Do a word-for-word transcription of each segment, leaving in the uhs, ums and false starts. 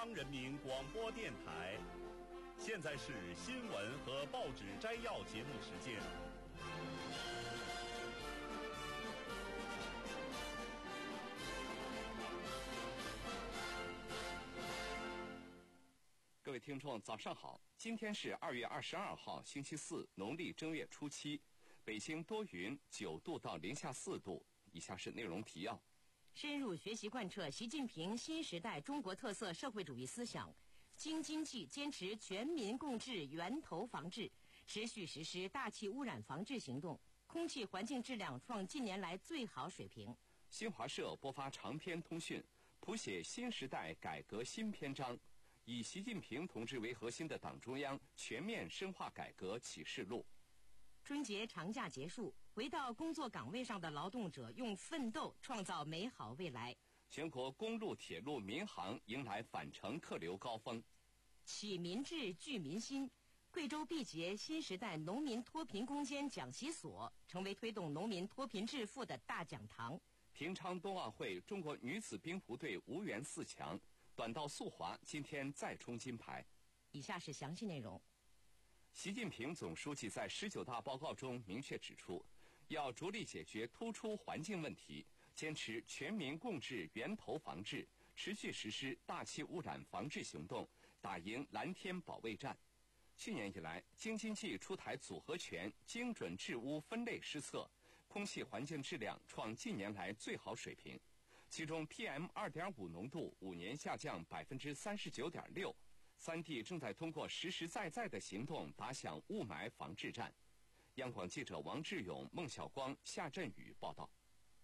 央人民广播电台。现在是新闻和报纸摘要节目时间。 各位听众，早上好！今天是二月二十二号，星期四，农历正月初七。北京多云，九度到零下四度。以下是内容提要： 深入学习贯彻习近平新时代中国特色社会主义思想，京津冀坚持全民共治源头防治，持续实施大气污染防治行动，空气环境质量创近年来最好水平。 新华社播发长篇通讯，谱写新时代改革新篇章，以习近平同志为核心的党中央全面深化改革启示录。 春节长假结束，回到工作岗位上的劳动者用奋斗创造美好未来。 全国公路、铁路、民航迎来返程客流高峰。 启民智，聚民心。贵州毕节新时代农民脱贫攻坚讲习所成为推动农民脱贫致富的大讲堂。 平昌冬奥会，中国女子冰壶队无缘四强，短道速滑今天再冲金牌。 以下是详细内容。 习近平总书记在十九大报告中明确指出，要着力解决突出环境问题，坚持全民共治源头防治，持续实施大气污染防治行动，打赢蓝天保卫战。去年以来，京津冀出台组合拳精准治污分类施测，空气环境质量创近年来最好水平，其中 P M 二点五 浓度五年下降百分之三十九点六。三地正在通过实实在在的行动打响雾霾防治战。央广记者王志勇、孟晓光、夏振宇报道。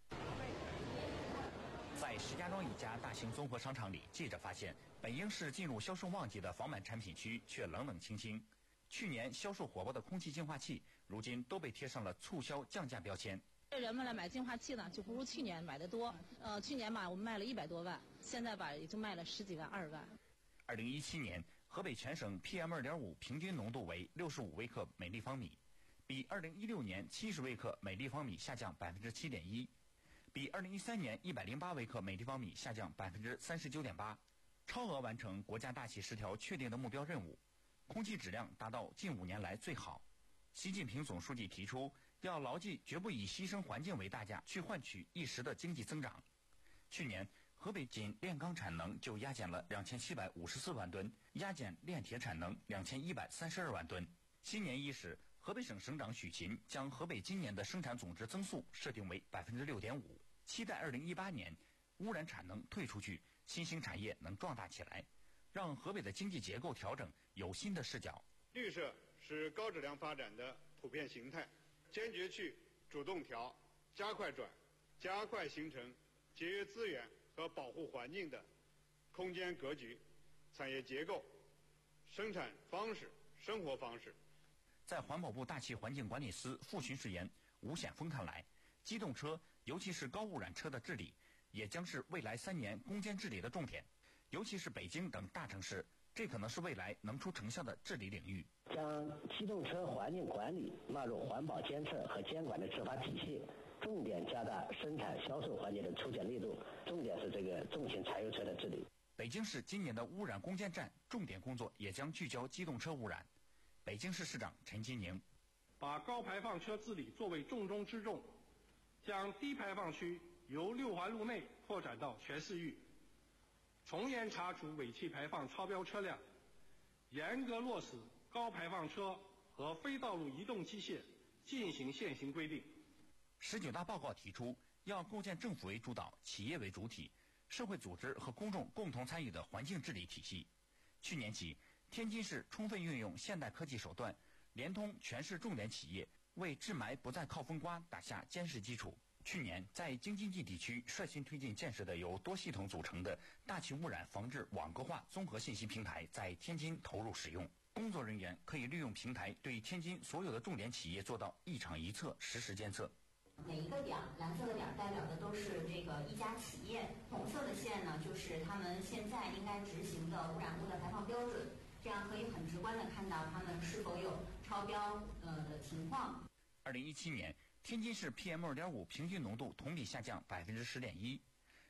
在石家庄一家大型综合商场里，记者发现，本应是进入销售旺季的房产产品区，却冷冷清清。去年销售火爆的空气净化器，如今都被贴上了促销降价标签。 人们来买净化器呢，就不如去年买的多。呃，去年吧，我们卖了一百多万，现在吧，也就卖了十几万、二十万。 二零一七年，河北全省 P M 二点五 平均浓度为六十五微克每立方米，比二零一六年七十微克每立方米下降百分之七点一，比二零一三年一百零八微克每立方米下降百分之三十九点八，超额完成国家大气十条确定的目标任务，空气质量达到近五年来最好。习近平总书记提出，要牢记绝不以牺牲环境为代价去换取一时的经济增长。去年，河北仅炼钢产能就压减了两千七百五十四万吨，压减炼铁产能两千一百三十二万吨。新年伊始，河北省省长许勤将河北今年的生产总值增速设定为百分之六点五，期待二零一八年污染产能退出去，新兴产业能壮大起来，让河北的经济结构调整有新的视角。 绿色是高质量发展的普遍形态，坚决去主动调、加快转、加快形成节约资源和保护环境的空间格局、产业结构、生产方式、生活方式。 在环保部大气环境管理司副巡视员吴显峰看来，机动车尤其是高污染车的治理，也将是未来三年攻坚治理的重点，尤其是北京等大城市，这可能是未来能出成效的治理领域。 将机动车环境管理纳入环保监测和监管的执法体系，重点加大生产销售环节的抽检力度，重点是这个重型柴油车的治理。 北京市今年的污染攻坚战重点工作也将聚焦机动车污染。北京市市长陈金宁把高排放车治理作为重中之重，将低排放区由六环路内扩展到全市域，从严查处尾气排放超标车辆，严格落实高排放车和非道路移动机械进行现行规定。 十九大报告提出，要构建政府为主导、企业为主体、社会组织和公众共同参与的环境治理体系。去年起，天津市充分运用现代科技手段，联通全市重点企业，为治霾不再靠风刮打下坚实基础。去年，在京津冀地区率先推进建设的由多系统组成的大气污染防治网格化综合信息平台在天津投入使用。工作人员可以利用平台对天津所有的重点企业做到一场一测，实时监测。 每一个点蓝色的点代表的都是这个一家企业，红色的线呢就是他们现在应该执行的污染物的排放标准，这样可以很直观的看到他们是否有超标呃的情况。 二零一七年，天津市 P M 二点五 平均浓度同比下降百分之十点一，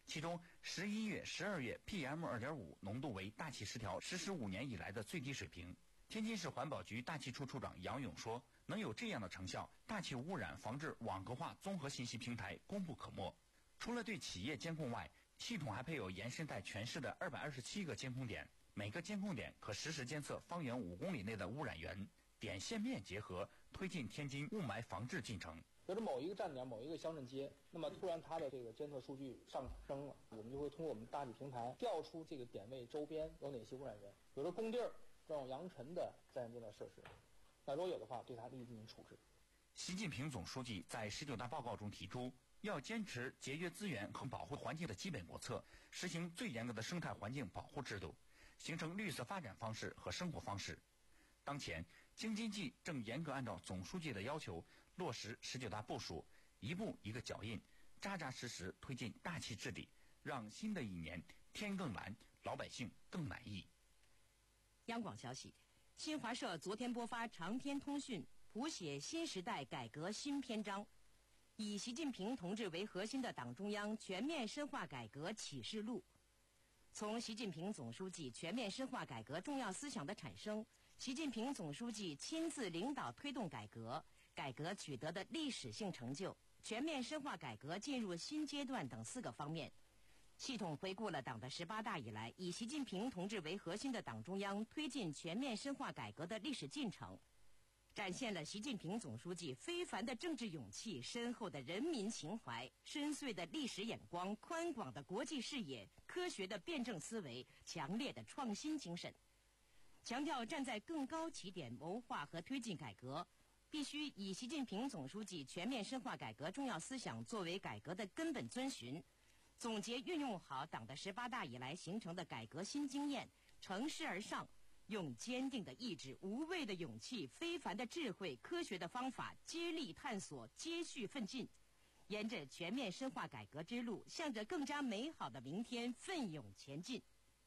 其中十一月、十二月 P M 二点五 浓度为大气十条实施五年以来的最低水平。天津市环保局大气处处长杨勇说，能有这样的成效，大气污染防治网格化综合信息平台功不可没。除了对企业监控外，系统还配有延伸在全市的二百二十七个监控点，每个监控点可实时监测方圆五公里内的污染源，点线面结合，推进天津雾霾防治进程。 比如说某一个站点、某一个乡镇街，那么突然它的这个监测数据上升了，我们就会通过我们大气平台调出这个点位周边有哪些污染源，比如说工地儿这种扬尘的在线监测设施，那如果有的话，对它立即进行处置。 习近平总书记在十九大报告中提出，要坚持节约资源和保护环境的基本国策，实行最严格的生态环境保护制度，形成绿色发展方式和生活方式。当前，京津冀正严格按照总书记的要求，落实十九大部署，一步一个脚印，扎扎实实推进大气治理，让新的一年天更蓝，老百姓更满意。 央广消息，新华社昨天播发长篇通讯，谱写新时代改革新篇章，以习近平同志为核心的党中央全面深化改革启示录。从习近平总书记全面深化改革重要思想的产生，习近平总书记亲自领导推动改革，改革取得的历史性成就，全面深化改革进入新阶段等四个方面，系统回顾了党的十八大以来以习近平同志为核心的党中央推进全面深化改革的历史进程，展现了习近平总书记非凡的政治勇气、深厚的人民情怀、深邃的历史眼光、宽广的国际视野、科学的辩证思维、强烈的创新精神。强调站在更高起点谋划和推进改革，必须以习近平总书记全面深化改革重要思想作为改革的根本遵循，总结运用好党的十八大以来形成的改革新经验，乘势而上，用坚定的意志、无畏的勇气、非凡的智慧、科学的方法，接力探索、接续奋进，沿着全面深化改革之路，向着更加美好的明天奋勇前进。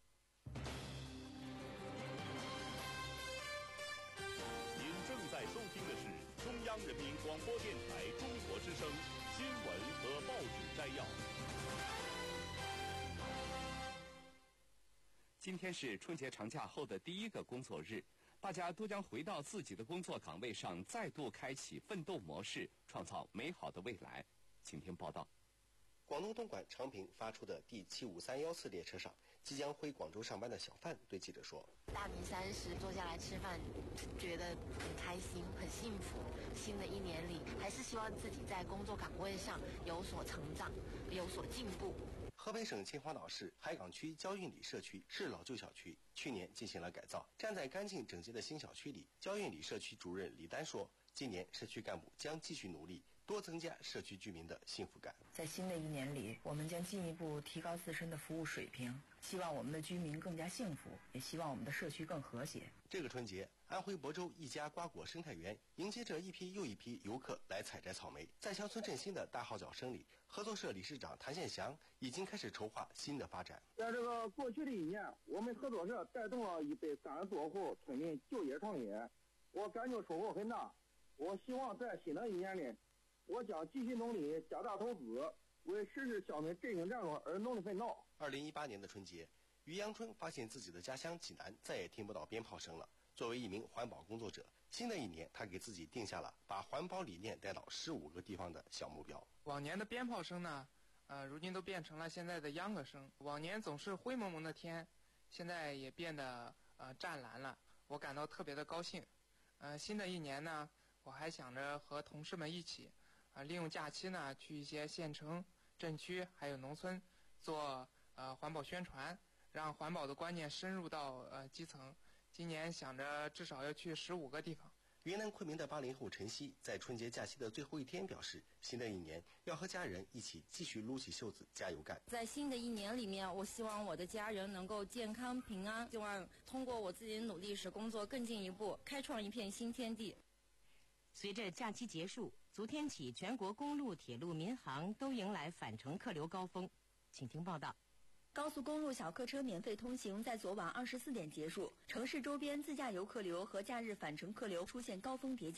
正在收听的是中央人民广播电台中国之声新闻和报纸摘要。 今天是春节长假后的第一个工作日，大家都将回到自己的工作岗位上，再度开启奋斗模式，创造美好的未来。请听报道。 广东东莞长平发出的第七五三幺次列车上，即将回广州上班的小范对记者说：“ 大年三十坐下来吃饭，觉得很开心，很幸福。新的一年里，还是希望自己在工作岗位上有所成长，有所进步。” 河北省秦皇岛市海港区焦运里社区是老旧小区，去年进行了改造。站在干净整洁的新小区里，焦运里社区主任李丹说：“今年社区干部将继续努力，多增加社区居民的幸福感。 在新的一年里，我们将进一步提高自身的服务水平，希望我们的居民更加幸福，也希望我们的社区更和谐。” 这个春节，安徽亳州一家瓜果生态园迎接着一批又一批游客来采摘草莓。在乡村振兴的大号角声里，合作社理事长谭宪祥已经开始筹划新的发展。 在这个过去的一年，我们合作社带动了一百三十多户村民就业创业，我感觉收获很大。我希望在新的一年里，我将继续努力，加大投资，为实施消灭振兴战略而努力奋斗。 二零一八年的春节，于阳春发现自己的家乡济南再也听不到鞭炮声了。作为一名环保工作者，新的一年他给自己定下了把环保理念带到十五个地方的小目标。 往年的鞭炮声呢，呃，如今都变成了现在的秧歌声。往年总是灰蒙蒙的天，现在也变得呃湛蓝了，我感到特别的高兴。呃，新的一年呢，我还想着和同事们一起，啊、呃，利用假期呢，去一些县城、镇区还有农村做呃环保宣传，让环保的观念深入到呃基层。今年想着至少要去十五个地方。 云南昆明的八零后陈曦在春节假期的最后一天表示，新的一年要和家人一起继续撸起袖子加油干。 在新的一年里面，我希望我的家人能够健康平安，希望通过我自己的努力使工作更进一步，开创一片新天地。 随着假期结束，昨天起全国公路、铁路、民航都迎来返程客流高峰。请听报道。 高速公路小客车免费通行在昨晚二十四点结束，城市周边自驾游客流和假日返程客流出现高峰叠加，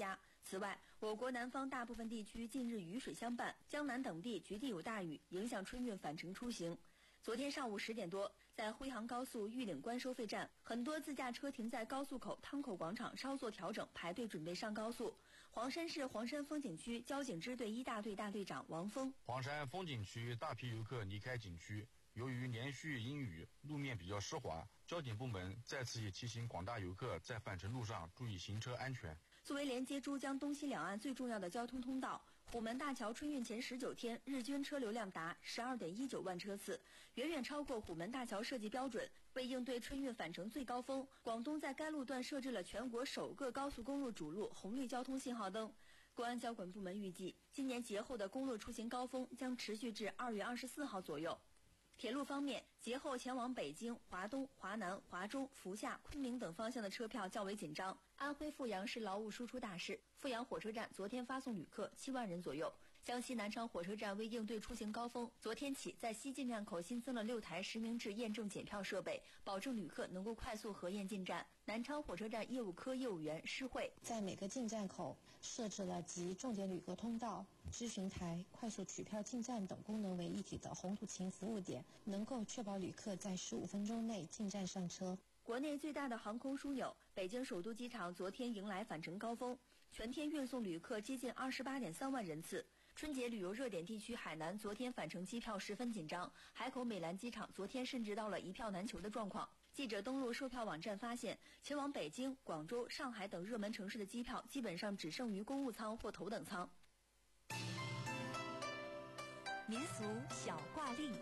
此外，我国南方大部分地区近日雨水相伴，江南等地局地有大雨，影响春运返程出行。昨天上午十点多，在徽杭高速玉岭关收费站，很多自驾车停在高速口汤口广场稍作调整，排队准备上高速。黄山市黄山风景区交警支队一大队大队长王峰： 黄山风景区大批游客离开景区，由于连续阴雨，路面比较湿滑，交警部门再次也提醒广大游客在返程路上注意行车安全。 作为连接珠江东西两岸最重要的交通通道，虎门大桥春运前十九天日均车流量达十二点一九万车次，远远超过虎门大桥设计标准。为应对春运返程最高峰，广东在该路段设置了全国首个高速公路主路红绿交通信号灯。公安交管部门预计，今年节后的公路出行高峰将持续至二月二十四号左右。铁路方面，节后前往北京、华东、华南、华中、福厦、昆明等方向的车票较为紧张。安徽阜阳是劳务输出大市，阜阳火车站昨天发送旅客七万人左右。江西南昌火车站为应对出行高峰，昨天起在西进站口新增了六台实名制验证检票设备，保证旅客能够快速核验进站。南昌火车站业务科业务员施慧在每个进站口设置了集重点旅客通道、咨询台、快速取票进站等功能为一体的红土情服务点，能够确保旅客在十五分钟内进站上车。 国内最大的航空枢纽北京首都机场昨天迎来返程高峰，全天运送旅客接近二十八点三万人次。春节旅游热点地区海南昨天返程机票十分紧张，海口美兰机场昨天甚至到了一票难求的状况。记者登录售票网站发现，前往北京、广州、上海等热门城市的机票基本上只剩余公务舱或头等舱。民俗小挂历，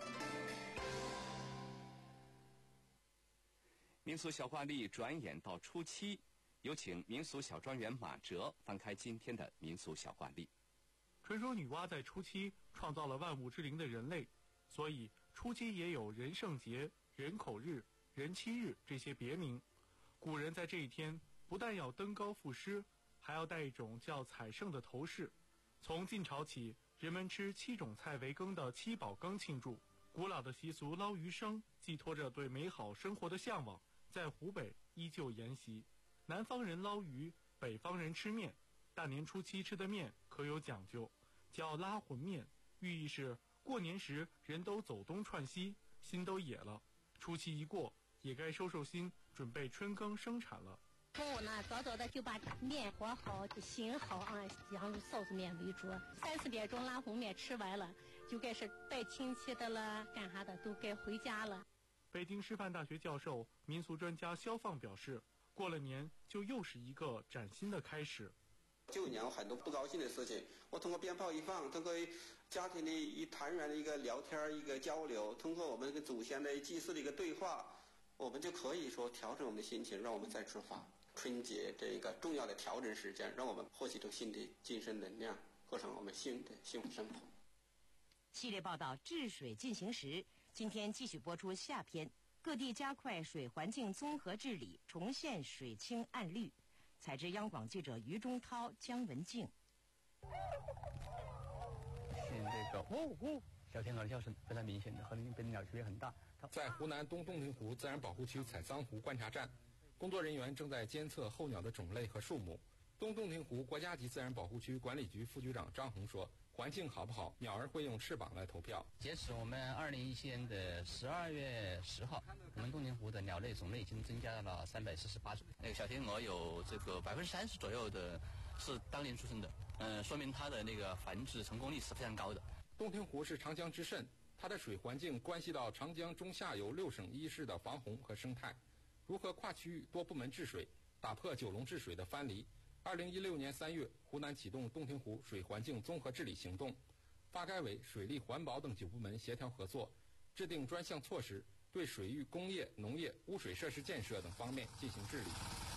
民俗小挂历转眼到初七，有请民俗小庄园马哲翻开今天的民俗小挂历。 传说女娲在初七创造了万物之灵的人类，所以初七也有人圣节、人口日、人妻日这些别名。古人在这一天不但要登高赋诗，还要戴一种叫彩圣的头饰。从晋朝起，人们吃七种菜为羹的七宝羹庆祝。古老的习俗捞鱼生寄托着对美好生活的向往，在湖北依旧沿袭。南方人捞鱼，北方人吃面。大年初七吃的面可有讲究，叫拉魂面，寓意是过年时人都走东串西，心都野了。初七一过，也该收收心，准备春耕生产了。 中午呢，早早的就把面和好、醒好啊，羊肉臊子面为主。三四点钟拉红面吃完了，就该是带亲戚的了，干啥的都该回家了。 北京师范大学教授、民俗专家肖放表示，过了年就又是一个崭新的开始。 旧年有很多不高兴的事情，我通过鞭炮一放，通过家庭的一团圆的一个聊天、一个交流，通过我们跟祖先的祭祀的一个对话，我们就可以说调整我们的心情，让我们再出发。春节这个重要的调整时间，让我们获取出新的精神能量，过上我们新的幸福生活。 系列报道《治水进行时》今天继续播出下篇，各地加快水环境综合治理，重现水清岸绿。采自央广记者于中涛、姜文静。 现这个呜呜小天鹅的叫声非常明显的，和林北的鸟区别很大。 在湖南东洞庭湖自然保护区采桑湖观察站，工作人员正在监测候鸟的种类和数目。东洞庭湖国家级自然保护区管理局副局长张红说，环境好不好，鸟儿会用翅膀来投票。 截止我们二零一七年的十二月十号，我们洞庭湖的鸟类种类已经增加了三百四十八种。那个小天鹅有这个百分之三十左右的是当年出生的，嗯、呃，说明它的那个繁殖成功率是非常高的。 洞庭湖是长江之肾，它的水环境关系到长江中下游六省一市的防洪和生态。如何跨区域多部门治水，打破九龙治水的藩篱？二零一六年三月，湖南启动洞庭湖水环境综合治理行动，发改委、水利、环保等九部门协调合作，制定专项措施，对水域、工业、农业、污水设施建设等方面进行治理。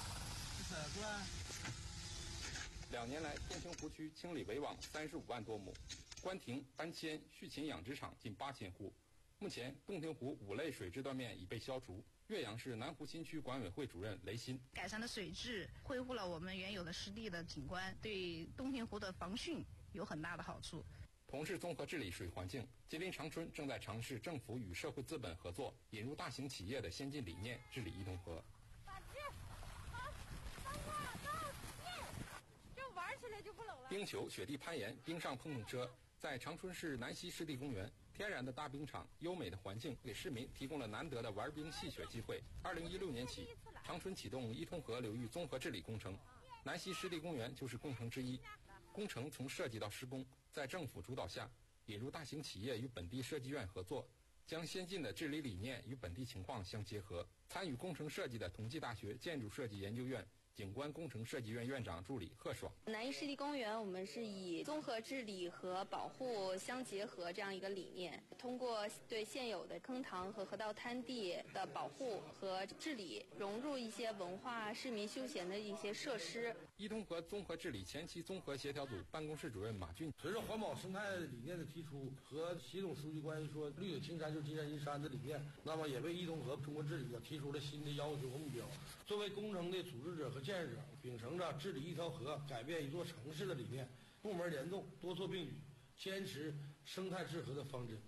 两年来，洞庭湖区清理围网三十五万多亩，关停、搬迁、续禽养殖场近八千户。目前，洞庭湖五类水质断面已被消除。岳阳市南湖新区管委会主任雷鑫： 改善了水质，恢复了我们原有的湿地的景观，对洞庭湖的防汛有很大的好处。 同是综合治理水环境，吉林长春正在尝试政府与社会资本合作，引入大型企业的先进理念治理伊通河。 就玩起来冰球、雪地攀岩、冰上碰碰车，在长春市南溪湿地公园，天然的大冰场、优美的环境给市民提供了难得的玩冰戏雪机会。二零一六年起，长春启动伊通河流域综合治理工程，南溪湿地公园就是工程之一。工程从设计到施工，在政府主导下，引入大型企业与本地设计院合作，将先进的治理理念与本地情况相结合。参与工程设计的同济大学建筑设计研究院景观工程设计院院长助理贺爽。 南溪湿地公园，我们是以综合治理和保护相结合这样一个理念，通过对现有的坑塘和河道滩地的保护和治理，融入一些文化、市民休闲的一些设施。 伊通河综合治理前期综合协调组办公室主任马俊， 随着环保生态理念的提出和习总书记关于说绿有青山就金山银山的理念，那么也为伊通河综合治理提出了新的要求和目标。作为工程的组织者和建设者，秉承着治理一条河、改变一座城市的理念，部门联动、多措并举，坚持生态治河的方针。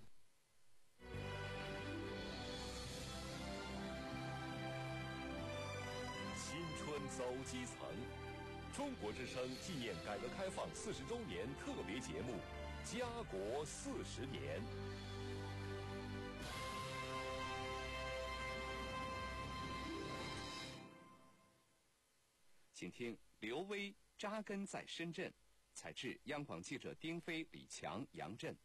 新春走基层，中国之声纪念改革开放四十周年特别节目《家国四十年》。 请听刘威扎根在深圳，采制央广记者丁飞、李强、杨震。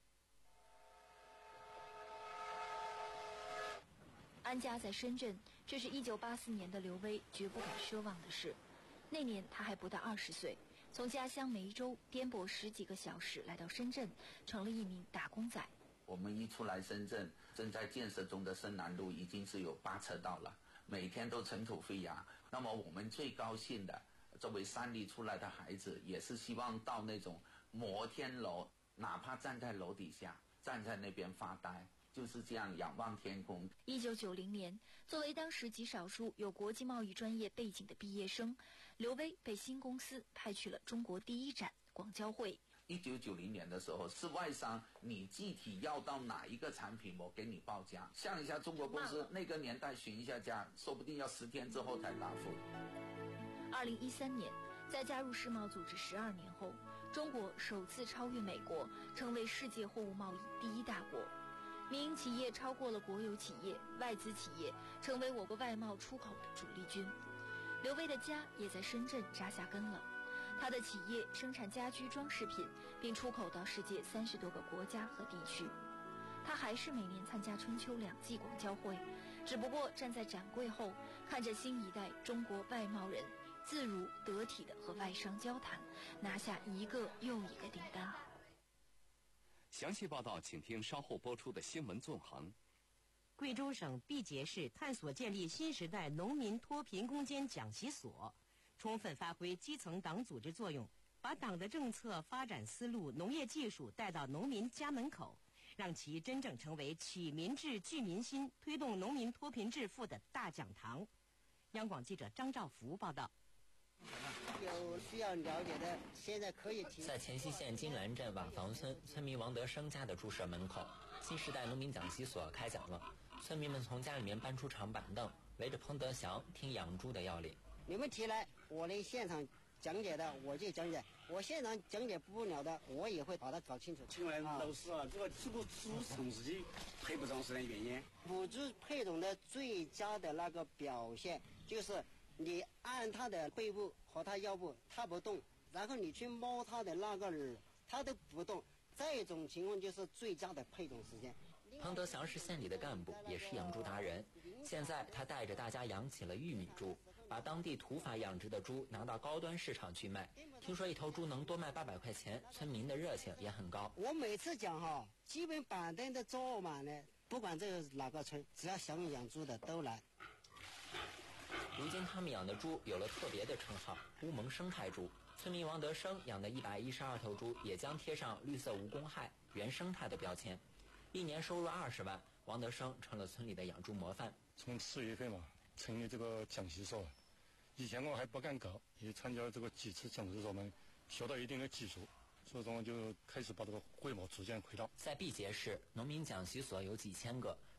安家在深圳，这是一九八四年的刘威绝不敢奢望的事。那年他还不到二十岁，从家乡梅州颠簸十几个小时来到深圳，成了一名打工仔。 我们一出来深圳，正在建设中的深南路已经是有八车道了，每天都尘土飞扬。那么我们最高兴的，作为山里出来的孩子，也是希望到那种摩天楼，哪怕站在楼底下，站在那边发呆，就是这样仰望天空。 一九九零年，作为当时极少数有国际贸易专业背景的毕业生，刘威被新公司派去了中国第一展广交会。 一九九零年的时候，是外商你具体要到哪一个产品，我给你报价。像一下中国公司那个年代询一下价，说不定要十天之后才答复。 二零一三年，在加入世贸组织十二年后，中国首次超越美国，成为世界货物贸易第一大国。民营企业超过了国有企业，外资企业成为我国外贸出口的主力军。刘威的家也在深圳扎下根了。他的企业生产家居装饰品，并出口到世界三十多个国家和地区。他还是每年参加春秋两季广交会，只不过站在展柜后，看着新一代中国外贸人自如得体地和外商交谈，拿下一个又一个订单。 详细报道请听稍后播出的新闻纵横。 贵州省毕节市探索建立新时代农民脱贫攻坚讲习所，充分发挥基层党组织作用，把党的政策发展思路、农业技术带到农民家门口，让其真正成为启民智、聚民心、推动农民脱贫致富的大讲堂。央广记者张兆福报道。 有需要了解的，现在可以提。 在黔西县金兰镇瓦房村村民王德生家的猪舍门口，新时代农民讲习所开讲了。村民们从家里面搬出长板凳，围着彭德祥听养猪的要领。 你们提来，我来现场讲解的我就讲解，我现场讲解不了的，我也会把它搞清楚。 请问老师啊，这个这个猪从自己配不上是的原因？ 母猪配种的最佳的那个表现就是你按它的背部和它腰部，它不动，然后你去摸它的那个耳，它都不动，这种情况就是最佳的配种时间。 彭德祥是县里的干部，也是养猪达人。现在他带着大家养起了玉米猪，把当地土法养殖的猪拿到高端市场去卖。听说一头猪能多卖八百块钱，村民的热情也很高。 我每次讲哈，基本板凳都坐满了，不管这是哪个村，只要想养猪的都来。 如今他们养的猪有了特别的称号——乌蒙生态猪。村民王德生养的一百一十二头猪也将贴上绿色无公害、原生态的标签。一年收入二十万，王德生成了村里的养猪模范。 从四月份嘛，成立这个讲习所，以前我还不敢搞，也参加了这个几次讲习所嘛，学到一定的技术，所以说就开始把这个规模逐渐扩大。 在毕节市，农民讲习所有几千个，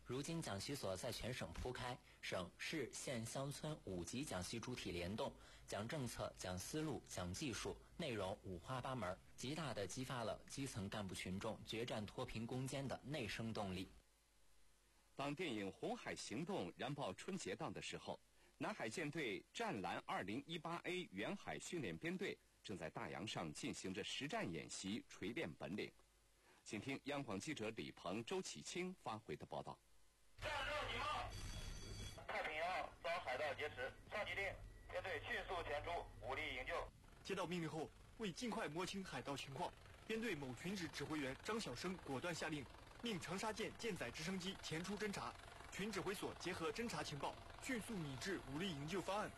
如今讲习所在全省铺开，省市县乡村五级讲习主体联动，讲政策、讲思路、讲技术，内容五花八门，极大地激发了基层干部群众决战脱贫攻坚的内生动力。 当电影《红海行动》燃爆春节档的时候，南海舰队战蓝 二零一八 A 远海训练编队正在大洋上进行着实战演习，锤炼本领。请听央广记者李鹏、周启清发回的报道。 战斗警报！太平洋遭海盗劫持，上级令编队迅速前出，武力营救。 接到命令后，为尽快摸清海盗情况，编队某群指指挥员张小生果断下令，命长沙舰舰载直升机前出侦察。群指挥所结合侦察情报，迅速拟制武力营救方案。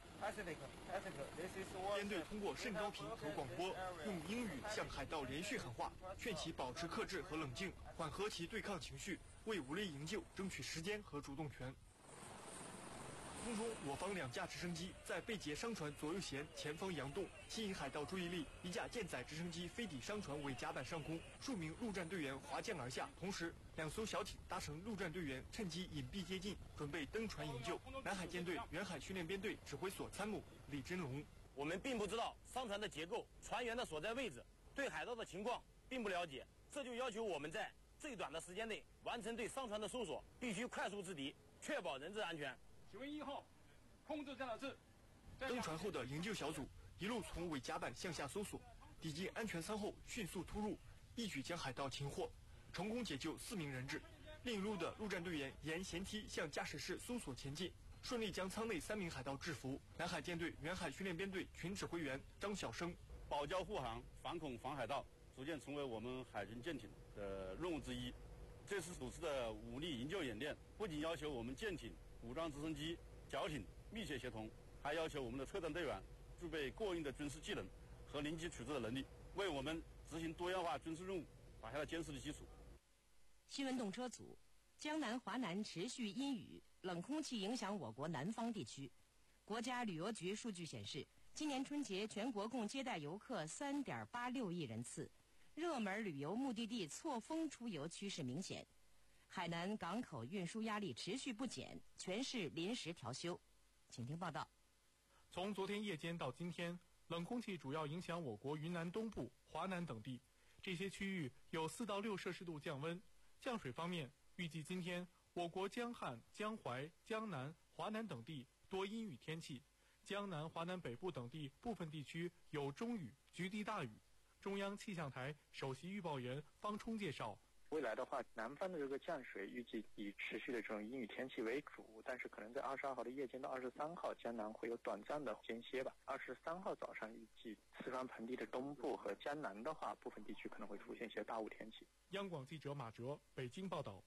编队通过甚高频和广播，用英语向海盗连续喊话，劝其保持克制和冷静，缓和其对抗情绪，为武力营救争取时间和主动权。空中，我方两架直升机在被劫商船左右舷前方扬动，吸引海盗注意力。一架舰载直升机飞抵商船尾甲板上空，数名陆战队员滑降而下，同时两艘小艇搭乘陆战队员趁机隐蔽接近，准备登船营救。南海舰队远海训练编队指挥所参谋李真龙： 我们并不知道商船的结构、船员的所在位置，对海盗的情况并不了解，这就要求我们在最短的时间内完成对商船的搜索，必须快速制敌，确保人质安全。 请问一号，控制战斗制。登船后的营救小组一路从尾甲板向下搜索，抵近安全舱后迅速突入，一举将海盗擒获，成功解救四名人质。另一路的陆战队员沿舷梯向驾驶室搜索前进，顺利将舱内三名海盗制服。南海舰队远海训练编队群指挥员张小生： 保交护航、反恐防海盗逐渐成为我们海军舰艇的任务之一。这次组织的武力营救演练，不仅要求我们舰艇、武装直升机、角艇密切协同，还要求我们的特战队员具备过硬的军事技能和临机处置的能力，为我们执行多样化军事任务打下了坚实的基础。 新闻动车组：江南、华南持续阴雨，冷空气影响我国南方地区。国家旅游局数据显示，今年春节全国共接待游客 三点八六亿人次，热门旅游目的地错峰出游趋势明显。海南港口运输压力持续不减，全市临时调休。请听报道。 从昨天夜间到今天，冷空气主要影响我国云南东部、华南等地，这些区域有四到六摄氏度降温。降水方面，预计今天我国江汉、江淮、江南、华南等地多阴雨天气，江南、华南北部等地部分地区有中雨、局地大雨。中央气象台首席预报员方冲介绍， 未来的话，南方的这个降水预计以持续的这种阴雨天气为主，但是可能在二十二号的夜间到二十三号，江南会有短暂的间歇吧。二十三号早上预计四川盆地的东部和江南的话，部分地区可能会出现一些大雾天气。 央广记者马哲北京报道。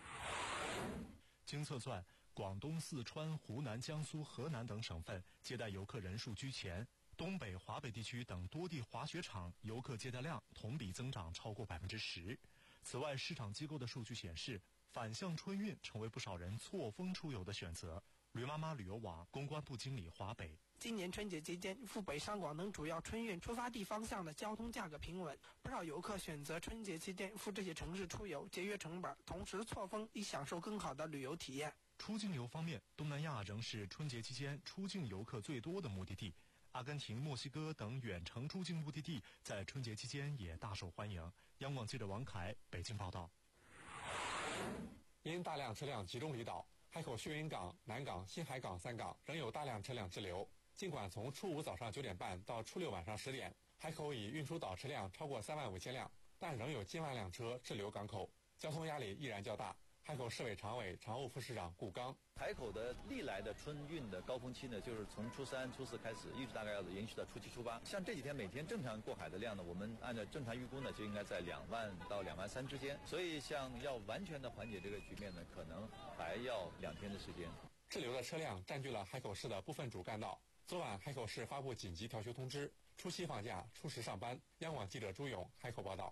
经测算，广东、四川、湖南、江苏、河南等省份接待游客人数居前。东北、华北地区等多地滑雪场游客接待量同比增长超过百分之十。此外，市场机构的数据显示，反向春运成为不少人错峰出游的选择。驴妈妈旅游网公关部经理华北： 今年春节期间，赴北上广等主要春运出发地方向的交通价格平稳，不少游客选择春节期间赴这些城市出游，节约成本，同时错峰以享受更好的旅游体验。 出境游方面，东南亚仍是春节期间出境游客最多的目的地。阿根廷、墨西哥等远程出境目的地在春节期间也大受欢迎。央广记者王凯北京报道。 因大量车辆集中离岛，海口薛云港、南港、新海港三港仍有大量车辆滞留。尽管从初五早上九点半到初六晚上十点，海口已运出岛车辆超过三万五千辆，但仍有近万辆车滞留港口，交通压力依然较大。海口市委常委、常务副市长顾刚： 海口的历来的春运的高峰期呢，就是从初三、初四开始，一直大概要延续到初七、初八。像这几天每天正常过海的量呢，我们按照正常预估呢，就应该在两万到两万三之间。所以，像要完全的缓解这个局面呢，可能还要两天的时间。 滞留的车辆占据了海口市的部分主干道。昨晚，海口市发布紧急调休通知，初七放假，初十上班。央广记者朱勇海口报道。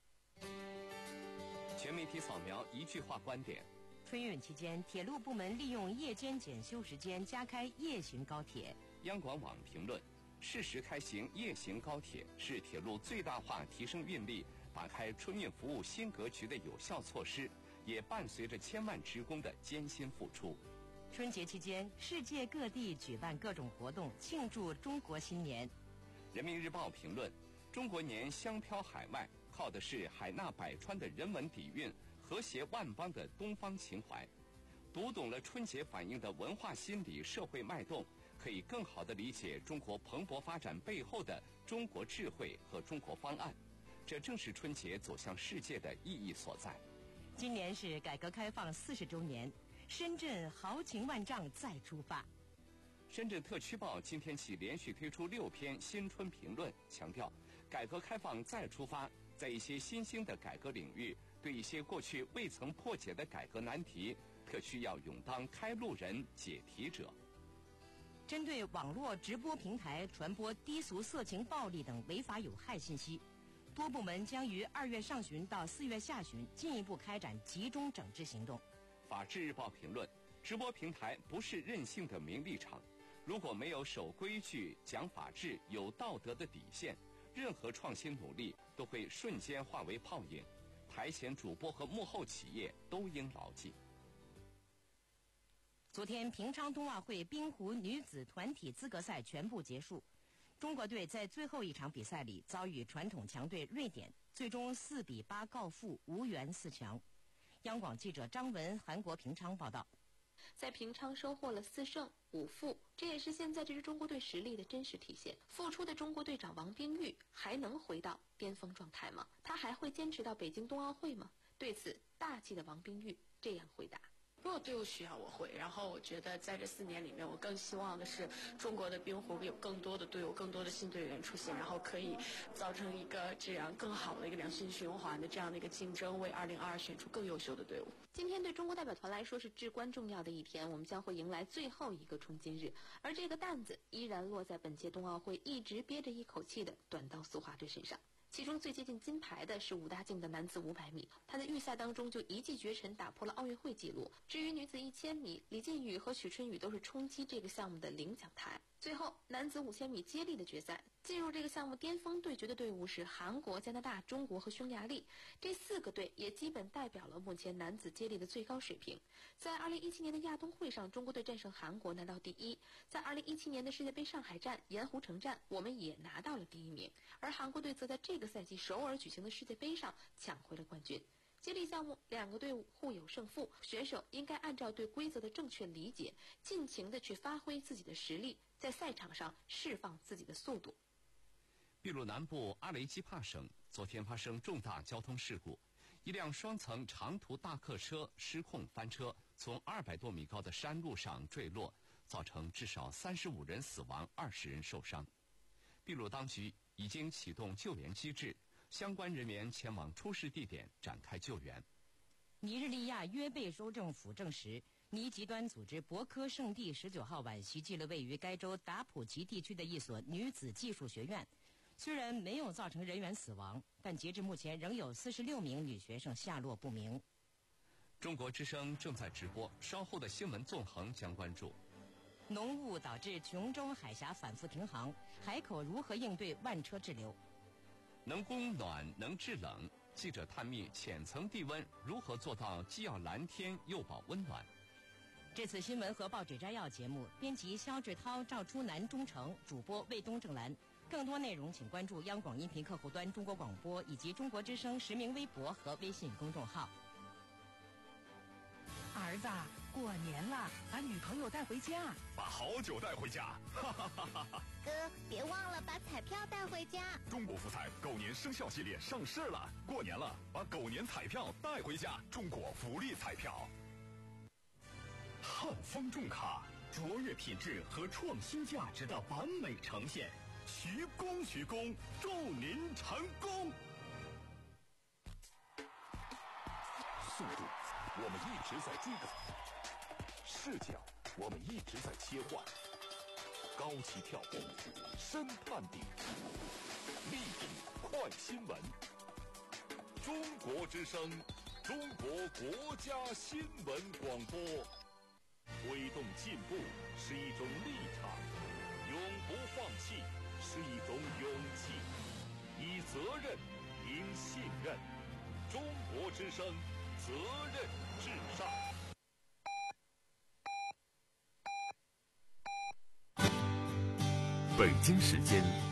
全媒体扫描一句话观点。 春运期间，铁路部门利用夜间检修时间加开夜行高铁。 央广网评论：适时开行夜行高铁是铁路最大化提升运力、打开春运服务新格局的有效措施， 也伴随着千万职工的艰辛付出。 春节期间，世界各地举办各种活动，庆祝中国新年。 人民日报评论：中国年香飘海外，靠的是海纳百川的人文底蕴，和谐万邦的东方情怀。读懂了春节反映的文化心理、社会脉动，可以更好地理解中国蓬勃发展背后的中国智慧和中国方案。这正是春节走向世界的意义所在。 今年是改革开放四十周年，深圳豪情万丈再出发。 深圳特区报今天起连续推出六篇新春评论，强调改革开放再出发，在一些新兴的改革领域，对一些过去未曾破解的改革难题，特区要勇当开路人、解题者。 针对网络直播平台传播低俗色情暴力等违法有害信息，多部门将于二月上旬到四月下旬进一步开展集中整治行动。 法制日报评论：直播平台不是任性的名利场，如果没有守规矩、讲法治、有道德的底线，任何创新努力都会瞬间化为泡影。台前主播和幕后企业都应牢记。 昨天，平昌冬奥会冰壶女子团体资格赛全部结束，中国队在最后一场比赛里遭遇传统强队瑞典，最终四比八告负，无缘四强。央广记者张文，韩国平昌报道。 在平昌收获了四胜五负，这也是现在这支中国队实力的真实体现。复出的中国队长王冰玉还能回到巅峰状态吗？他还会坚持到北京冬奥会吗？对此，大气的王冰玉这样回答。 如果队伍需要我会，然后我觉得在这四年里面，我更希望的是中国的冰壶有更多的队伍、更多的新队员出现，然后可以造成一个这样更好的一个良性循环的这样的一个竞争，为二零二二选出更优秀的队伍。 今天对中国代表团来说是至关重要的一天，我们将会迎来最后一个春今日，而这个担子依然落在本届冬奥会一直憋着一口气的短道速滑队身上。其中最接近金牌的是武大靖的男子五百米，他在预赛当中就一骑绝尘，打破了奥运会纪录。至于女子一千米，李靖宇和许春雨都是冲击这个项目的领奖台。最后，男子五千米接力的决赛，进入这个项目巅峰对决的队伍是韩国、加拿大、中国和匈牙利，这四个队也基本代表了目前男子接力的最高水平。在二零一七年的亚冬会上，中国队战胜韩国拿到第一；在二零一七年的世界杯上海站、盐湖城站，我们也拿到了第一名。而韩国队则在这个赛季首尔举行的世界杯上抢回了冠军。接力项目，两个队伍互有胜负，选手应该按照对规则的正确理解，尽情地去发挥自己的实力，在赛场上释放自己的速度。 秘鲁南部阿雷基帕省昨天发生重大交通事故，一辆双层长途大客车失控翻车，从二百多米高的山路上坠落，造成至少三十五人死亡，二十人受伤。秘鲁当局已经启动救援机制，相关人员前往出事地点展开救援。 尼日利亚约贝州政府证实，尼极端组织博科圣地十九号晚袭击了位于该州达普奇地区的一所女子技术学院。虽然没有造成人员死亡，但截至目前仍有四十六名女学生下落不明。 中国之声正在直播，稍后的新闻纵横将关注。 浓雾导致琼州海峡反复停航，海口如何应对万车滞留？ 能供暖能制冷，记者探秘浅层地温如何做到既要蓝天又保温暖。 这次新闻和报纸摘要节目，编辑肖志涛、赵初南、钟诚，主播魏东正兰。更多内容请关注央广音频客户端中国广播以及中国之声实名微博和微信公众号。 儿子，过年了，把女朋友带回家， 把好酒带回家，哈哈哈哈哈！ 哥，别忘了把彩票带回家。 中国福彩狗年生肖系列上市了，过年了，把狗年彩票带回家。中国福利彩票，汉方重卡，卓越品质和创新价值的完美呈现。徐工，徐工，祝您成功！ 速度，我们一直在追赶；视角，我们一直在切换；高起跳步，深探底，立体快新闻。中国之声，中国国家新闻广播。推动进步是一种立场，永不放弃是一种勇气，以责任赢信任。中国之声责任至上。 北京时间